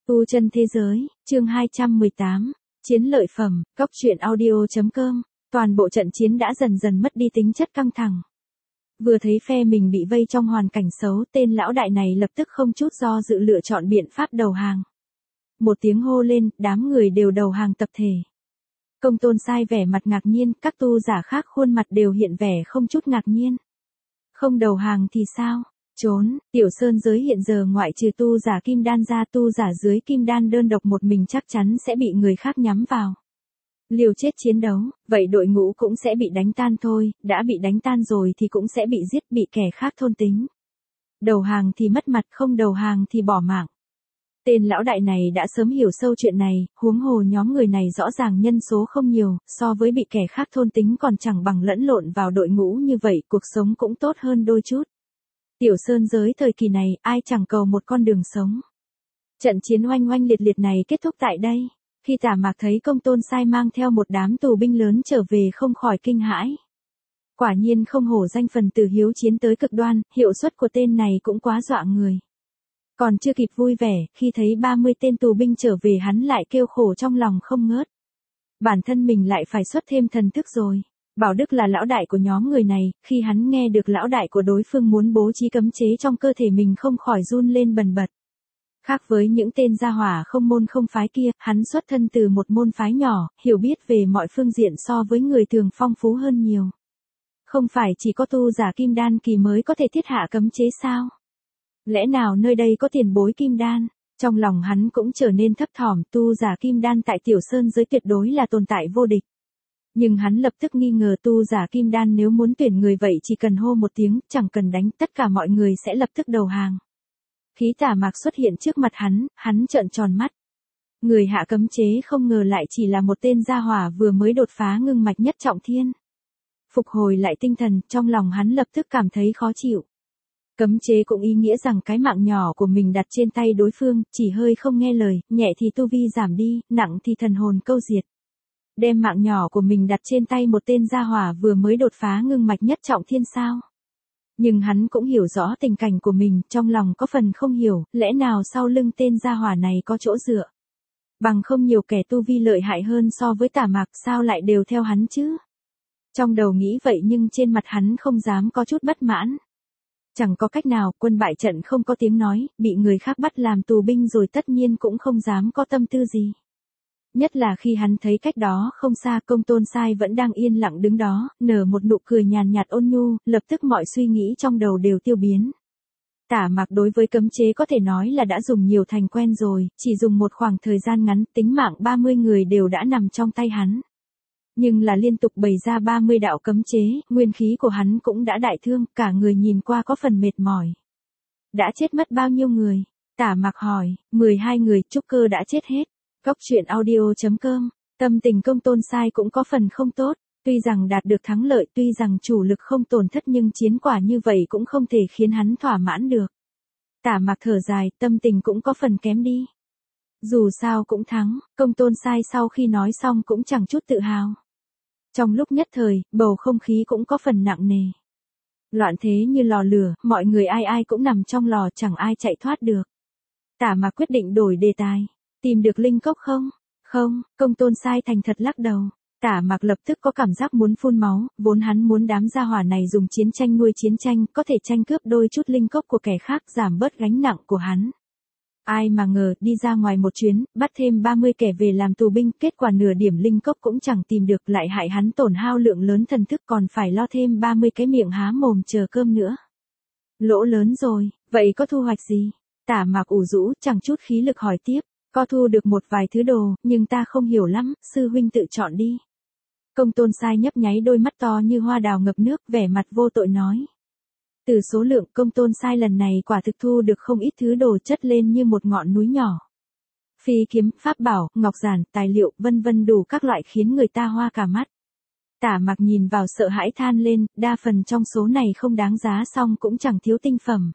Tu chân thế giới, chương 218, chiến lợi phẩm, cóc truyện audio.com, toàn bộ trận chiến đã dần dần mất đi tính chất căng thẳng. Vừa thấy phe mình bị vây trong hoàn cảnh xấu, tên lão đại này lập tức không chút do dự lựa chọn biện pháp đầu hàng. Một tiếng hô lên, đám người đều đầu hàng tập thể. Công Tôn Sai vẻ mặt ngạc nhiên, các tu giả khác khuôn mặt đều hiện vẻ không chút ngạc nhiên. Không đầu hàng thì sao? Trốn, Tiểu Sơn giới hiện giờ ngoại trừ tu giả kim đan ra, tu giả dưới kim đan đơn độc một mình chắc chắn sẽ bị người khác nhắm vào. Liều chết chiến đấu, vậy đội ngũ cũng sẽ bị đánh tan thôi, đã bị đánh tan rồi thì cũng sẽ bị giết, bị kẻ khác thôn tính. Đầu hàng thì mất mặt, không đầu hàng thì bỏ mạng. Tên lão đại này đã sớm hiểu sâu chuyện này, huống hồ nhóm người này rõ ràng nhân số không nhiều, so với bị kẻ khác thôn tính còn chẳng bằng lẫn lộn vào đội ngũ như vậy, cuộc sống cũng tốt hơn đôi chút. Tiểu Sơn giới thời kỳ này, ai chẳng cầu một con đường sống. Trận chiến oanh oanh liệt liệt này kết thúc tại đây. Khi Tả Mạc thấy Công Tôn Sai mang theo một đám tù binh lớn trở về không khỏi kinh hãi. Quả nhiên không hổ danh phần tử hiếu chiến tới cực đoan, hiệu suất của tên này cũng quá dọa người. Còn chưa kịp vui vẻ, khi thấy 30 tên tù binh trở về hắn lại kêu khổ trong lòng không ngớt. Bản thân mình lại phải xuất thêm thần thức rồi. Bảo Đức là lão đại của nhóm người này, khi hắn nghe được lão đại của đối phương muốn bố trí cấm chế trong cơ thể mình không khỏi run lên bần bật. Khác với những tên gia hỏa không môn không phái kia, hắn xuất thân từ một môn phái nhỏ, hiểu biết về mọi phương diện so với người thường phong phú hơn nhiều. Không phải chỉ có tu giả kim đan kỳ mới có thể thiết hạ cấm chế sao? Lẽ nào nơi đây có tiền bối kim đan? Trong lòng hắn cũng trở nên thấp thỏm, tu giả kim đan tại Tiểu Sơn giới tuyệt đối là tồn tại vô địch. Nhưng hắn lập tức nghi ngờ tu giả kim đan nếu muốn tuyển người vậy chỉ cần hô một tiếng, chẳng cần đánh, tất cả mọi người sẽ lập tức đầu hàng. Khí Tả Mạc xuất hiện trước mặt hắn trợn tròn mắt. Người hạ cấm chế không ngờ lại chỉ là một tên gia hỏa vừa mới đột phá ngưng mạch nhất trọng thiên. Phục hồi lại tinh thần, trong lòng hắn lập tức cảm thấy khó chịu. Cấm chế cũng ý nghĩa rằng cái mạng nhỏ của mình đặt trên tay đối phương, chỉ hơi không nghe lời, nhẹ thì tu vi giảm đi, nặng thì thần hồn câu diệt. Đem mạng nhỏ của mình đặt trên tay một tên gia hỏa vừa mới đột phá ngưng mạch nhất trọng thiên sao? Nhưng hắn cũng hiểu rõ tình cảnh của mình, trong lòng có phần không hiểu, lẽ nào sau lưng tên gia hỏa này có chỗ dựa. Bằng không nhiều kẻ tu vi lợi hại hơn so với Tả Mạc sao lại đều theo hắn chứ? Trong đầu nghĩ vậy nhưng trên mặt hắn không dám có chút bất mãn. Chẳng có cách nào, quân bại trận không có tiếng nói, bị người khác bắt làm tù binh rồi tất nhiên cũng không dám có tâm tư gì. Nhất là khi hắn thấy cách đó không xa Công Tôn Sai vẫn đang yên lặng đứng đó, nở một nụ cười nhàn nhạt ôn nhu, lập tức mọi suy nghĩ trong đầu đều tiêu biến. Tả Mạc đối với cấm chế có thể nói là đã dùng nhiều thành quen rồi, chỉ dùng một khoảng thời gian ngắn, tính mạng 30 người đều đã nằm trong tay hắn. Nhưng là liên tục bày ra 30 đạo cấm chế, nguyên khí của hắn cũng đã đại thương, cả người nhìn qua có phần mệt mỏi. Đã chết mất bao nhiêu người? Tả Mạc hỏi, 12 người, trúc cơ đã chết hết. Cóc truyện audio.com, tâm tình Công Tôn Sai cũng có phần không tốt, tuy rằng đạt được thắng lợi, tuy rằng chủ lực không tổn thất nhưng chiến quả như vậy cũng không thể khiến hắn thỏa mãn được. Tả Mạc thở dài, tâm tình cũng có phần kém đi. Dù sao cũng thắng, Công Tôn Sai sau khi nói xong cũng chẳng chút tự hào. Trong lúc nhất thời, bầu không khí cũng có phần nặng nề. Loạn thế như lò lửa, mọi người ai ai cũng nằm trong lò chẳng ai chạy thoát được. Tả Mạc quyết định đổi đề tài. Tìm được linh cốc không? Không, Công Tôn Sai thành thật lắc đầu. Tả Mạc lập tức có cảm giác muốn phun máu, vốn hắn muốn đám gia hỏa này dùng chiến tranh nuôi chiến tranh, có thể tranh cướp đôi chút linh cốc của kẻ khác giảm bớt gánh nặng của hắn. Ai mà ngờ, đi ra ngoài một chuyến, bắt thêm 30 kẻ về làm tù binh, kết quả nửa điểm linh cốc cũng chẳng tìm được, lại hại hắn tổn hao lượng lớn thần thức còn phải lo thêm 30 cái miệng há mồm chờ cơm nữa. Lỗ lớn rồi, vậy có thu hoạch gì? Tả Mạc ủ rũ, chẳng chút khí lực hỏi tiếp. Có thu được một vài thứ đồ, nhưng ta không hiểu lắm, sư huynh tự chọn đi. Công Tôn Sai nhấp nháy đôi mắt to như hoa đào ngập nước, vẻ mặt vô tội nói. Từ số lượng, Công Tôn Sai lần này quả thực thu được không ít thứ đồ chất lên như một ngọn núi nhỏ. Phi kiếm, pháp bảo, ngọc giản, tài liệu, vân vân đủ các loại khiến người ta hoa cả mắt. Tả Mạc nhìn vào sợ hãi than lên, đa phần trong số này không đáng giá song cũng chẳng thiếu tinh phẩm.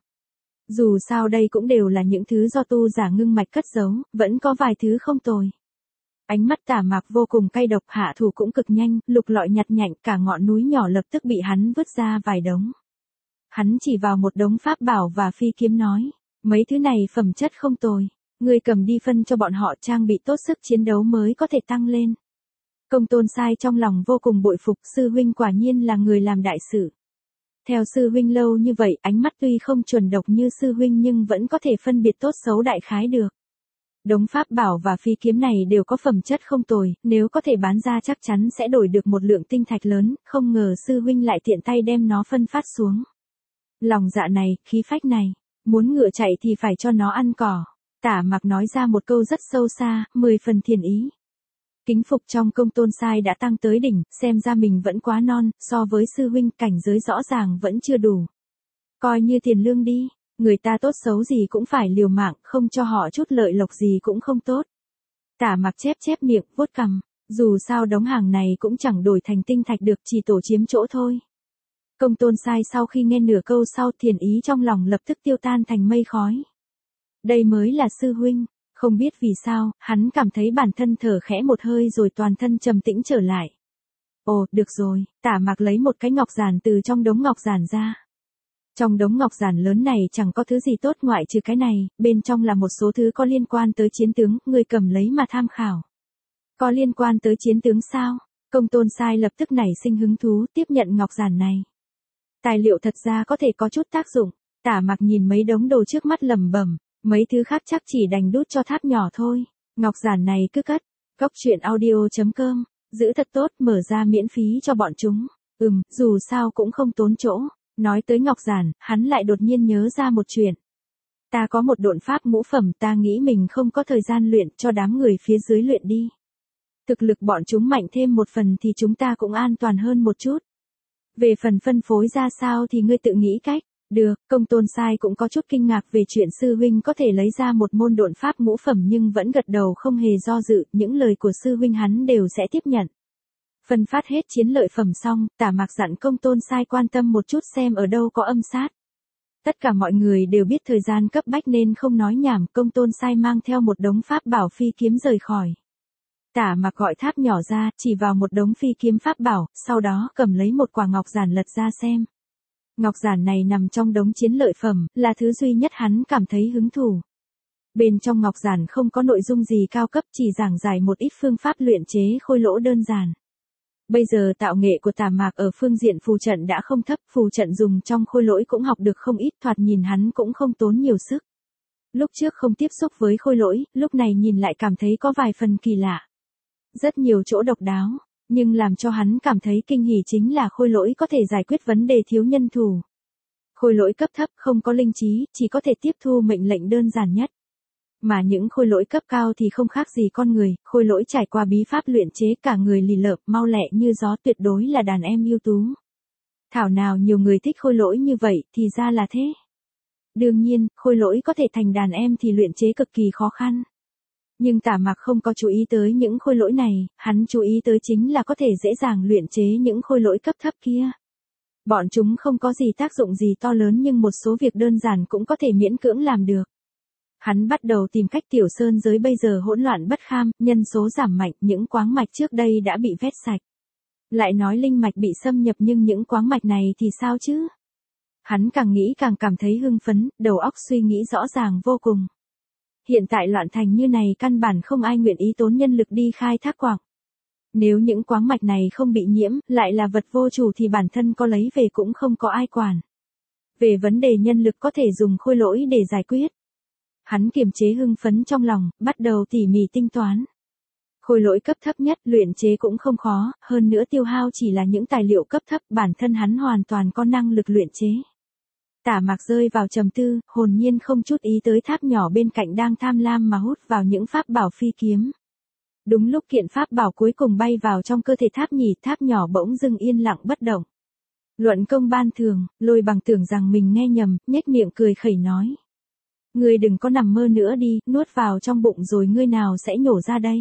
Dù sao đây cũng đều là những thứ do tu giả ngưng mạch cất giấu, vẫn có vài thứ không tồi. Ánh mắt Tả Mạc vô cùng cay độc, hạ thủ cũng cực nhanh, lục lọi nhặt nhạnh, cả ngọn núi nhỏ lập tức bị hắn vứt ra vài đống. Hắn chỉ vào một đống pháp bảo và phi kiếm nói, mấy thứ này phẩm chất không tồi. Ngươi cầm đi phân cho bọn họ trang bị tốt sức chiến đấu mới có thể tăng lên. Công Tôn Sai trong lòng vô cùng bội phục, sư huynh quả nhiên là người làm đại sự. Theo sư huynh lâu như vậy, ánh mắt tuy không chuẩn độc như sư huynh nhưng vẫn có thể phân biệt tốt xấu đại khái được. Đống pháp bảo và phi kiếm này đều có phẩm chất không tồi, nếu có thể bán ra chắc chắn sẽ đổi được một lượng tinh thạch lớn, không ngờ sư huynh lại tiện tay đem nó phân phát xuống. Lòng dạ này, khí phách này, muốn ngựa chạy thì phải cho nó ăn cỏ. Tả Mặc nói ra một câu rất sâu xa, 10 phần thiền ý. Kính phục trong Công Tôn Sai đã tăng tới đỉnh, xem ra mình vẫn quá non, so với sư huynh cảnh giới rõ ràng vẫn chưa đủ. Coi như tiền lương đi, người ta tốt xấu gì cũng phải liều mạng, không cho họ chút lợi lộc gì cũng không tốt. Tả Mặc chép chép miệng, vuốt cằm, dù sao đống hàng này cũng chẳng đổi thành tinh thạch được, chỉ tổ chiếm chỗ thôi. Công Tôn Sai sau khi nghe nửa câu sau, thiền ý trong lòng lập tức tiêu tan thành mây khói. Đây mới là sư huynh. Không biết vì sao, hắn cảm thấy bản thân thở khẽ một hơi rồi toàn thân trầm tĩnh trở lại. Ồ, được rồi, Tả Mặc lấy một cái ngọc giản từ trong đống ngọc giản ra. Trong đống ngọc giản lớn này chẳng có thứ gì tốt ngoại trừ cái này, bên trong là một số thứ có liên quan tới chiến tướng, ngươi cầm lấy mà tham khảo. Có liên quan tới chiến tướng sao? Công Tôn Sai lập tức nảy sinh hứng thú tiếp nhận ngọc giản này. Tài liệu thật ra có thể có chút tác dụng, Tả Mặc nhìn mấy đống đồ trước mắt lẩm bẩm. Mấy thứ khác chắc chỉ đành đút cho tháp nhỏ thôi. Ngọc giản này cứ cất. Cốc truyện audio.com. Giữ thật tốt, mở ra miễn phí cho bọn chúng. Dù sao cũng không tốn chỗ. Nói tới ngọc giản, hắn lại đột nhiên nhớ ra một chuyện. Ta có một độn pháp ngũ phẩm, ta nghĩ mình không có thời gian luyện, cho đám người phía dưới luyện đi. Thực lực bọn chúng mạnh thêm một phần thì chúng ta cũng an toàn hơn một chút. Về phần phân phối ra sao thì ngươi tự nghĩ cách. Được, Công Tôn Sai cũng có chút kinh ngạc về chuyện sư huynh có thể lấy ra một môn độn pháp ngũ phẩm nhưng vẫn gật đầu không hề do dự, những lời của sư huynh hắn đều sẽ tiếp nhận. Phân phát hết chiến lợi phẩm xong, Tả Mặc dặn Công Tôn Sai quan tâm một chút xem ở đâu có âm sát. Tất cả mọi người đều biết thời gian cấp bách nên không nói nhảm, Công Tôn Sai mang theo một đống pháp bảo phi kiếm rời khỏi. Tả Mặc gọi tháp nhỏ ra, chỉ vào một đống phi kiếm pháp bảo, sau đó cầm lấy một quả ngọc giản lật ra xem. Ngọc giản này nằm trong đống chiến lợi phẩm, là thứ duy nhất hắn cảm thấy hứng thú. Bên trong ngọc giản không có nội dung gì cao cấp, chỉ giảng giải một ít phương pháp luyện chế khôi lỗ đơn giản. Bây giờ tạo nghệ của Tả Mặc ở phương diện phù trận đã không thấp, phù trận dùng trong khôi lỗi cũng học được không ít, thoạt nhìn hắn cũng không tốn nhiều sức. Lúc trước không tiếp xúc với khôi lỗi, lúc này nhìn lại cảm thấy có vài phần kỳ lạ. Rất nhiều chỗ độc đáo. Nhưng làm cho hắn cảm thấy kinh hỉ chính là khôi lỗi có thể giải quyết vấn đề thiếu nhân thủ. Khôi lỗi cấp thấp không có linh trí, chỉ có thể tiếp thu mệnh lệnh đơn giản nhất. Mà những khôi lỗi cấp cao thì không khác gì con người, khôi lỗi trải qua bí pháp luyện chế cả người lì lợm, mau lẹ như gió, tuyệt đối là đàn em ưu tú. Thảo nào nhiều người thích khôi lỗi như vậy, thì ra là thế. Đương nhiên, khôi lỗi có thể thành đàn em thì luyện chế cực kỳ khó khăn. Nhưng Tả Mặc không có chú ý tới những khôi lỗi này, hắn chú ý tới chính là có thể dễ dàng luyện chế những khôi lỗi cấp thấp kia. Bọn chúng không có gì tác dụng gì to lớn nhưng một số việc đơn giản cũng có thể miễn cưỡng làm được. Hắn bắt đầu tìm cách tiểu sơn giới bây giờ hỗn loạn bất kham, nhân số giảm mạnh, những quáng mạch trước đây đã bị vét sạch. Lại nói linh mạch bị xâm nhập nhưng những quáng mạch này thì sao chứ? Hắn càng nghĩ càng cảm thấy hưng phấn, đầu óc suy nghĩ rõ ràng vô cùng. Hiện tại loạn thành như này căn bản không ai nguyện ý tốn nhân lực đi khai thác quặng. Nếu những quáng mạch này không bị nhiễm, lại là vật vô chủ thì bản thân có lấy về cũng không có ai quản. Về vấn đề nhân lực có thể dùng khôi lỗi để giải quyết. Hắn kiềm chế hưng phấn trong lòng, bắt đầu tỉ mỉ tinh toán. Khôi lỗi cấp thấp nhất luyện chế cũng không khó, hơn nữa tiêu hao chỉ là những tài liệu cấp thấp, bản thân hắn hoàn toàn có năng lực luyện chế. Tả Mặc rơi vào trầm tư, hồn nhiên không chút ý tới tháp nhỏ bên cạnh đang tham lam mà hút vào những pháp bảo phi kiếm. Đúng lúc kiện pháp bảo cuối cùng bay vào trong cơ thể tháp nhỉ, tháp nhỏ bỗng dưng yên lặng bất động. Luận công ban thường, Lôi Bằng tưởng rằng mình nghe nhầm, nhếch miệng cười khẩy nói. Ngươi đừng có nằm mơ nữa đi, nuốt vào trong bụng rồi ngươi nào sẽ nhổ ra đây.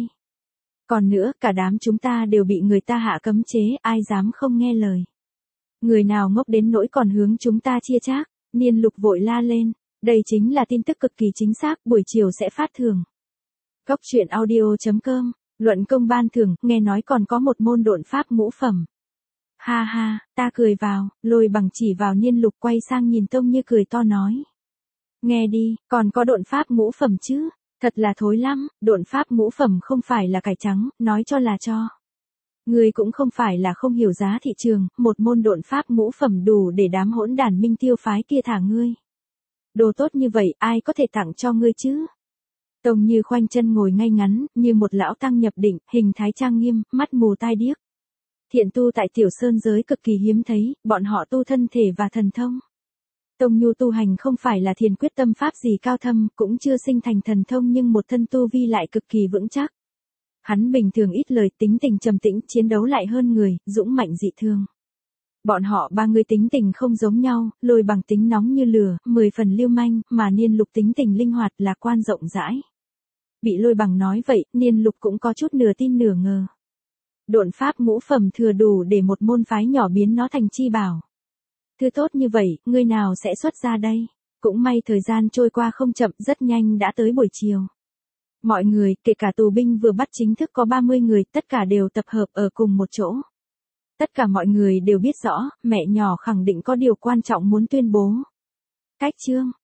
Còn nữa, cả đám chúng ta đều bị người ta hạ cấm chế, ai dám không nghe lời. Người nào ngốc đến nỗi còn hướng chúng ta chia chác. Niên Lục vội la lên, đây chính là tin tức cực kỳ chính xác, buổi chiều sẽ phát thưởng. Cốc truyện audio.com, luận công ban thưởng, nghe nói còn có một môn độn pháp ngũ phẩm. Ha ha, ta cười vào, Lôi Bằng chỉ vào Niên Lục quay sang nhìn Tông Như cười to nói. Nghe đi, còn có độn pháp ngũ phẩm chứ, Thật là thối lắm, độn pháp ngũ phẩm không phải là cải trắng, nói cho là cho. Ngươi cũng không phải là không hiểu giá thị trường, một môn độn pháp ngũ phẩm đủ để đám hỗn đàn Minh Tiêu phái kia thả ngươi. Đồ tốt như vậy, ai có thể tặng cho ngươi chứ? Tông Như khoanh chân ngồi ngay ngắn, như một lão tăng nhập định, hình thái trang nghiêm, mắt mù tai điếc. Thiện tu tại Tiểu Sơn giới cực kỳ hiếm thấy, bọn họ tu thân thể và thần thông. Tông Nhu tu hành không phải là thiền quyết tâm pháp gì cao thâm, cũng chưa sinh thành thần thông nhưng một thân tu vi lại cực kỳ vững chắc. Hắn bình thường ít lời, tính tình trầm tĩnh, chiến đấu lại hơn người, dũng mạnh dị thường. Bọn họ ba người tính tình không giống nhau, Lôi Bằng tính nóng như lửa, 10 phần lưu manh, mà Niên Lục tính tình linh hoạt, lạc quan rộng rãi. Bị Lôi Bằng nói vậy, Niên Lục cũng có chút nửa tin nửa ngờ. Độn pháp ngũ phẩm thừa đủ để một môn phái nhỏ biến nó thành chi bảo. Thứ tốt như vậy, ngươi nào sẽ xuất ra đây? Cũng may thời gian trôi qua không chậm, rất nhanh đã tới buổi chiều. Mọi người, kể cả tù binh vừa bắt chính thức có 30 người, tất cả đều tập hợp ở cùng một chỗ. Tất cả mọi người đều biết rõ, mẹ nhỏ khẳng định có điều quan trọng muốn tuyên bố. Cách chương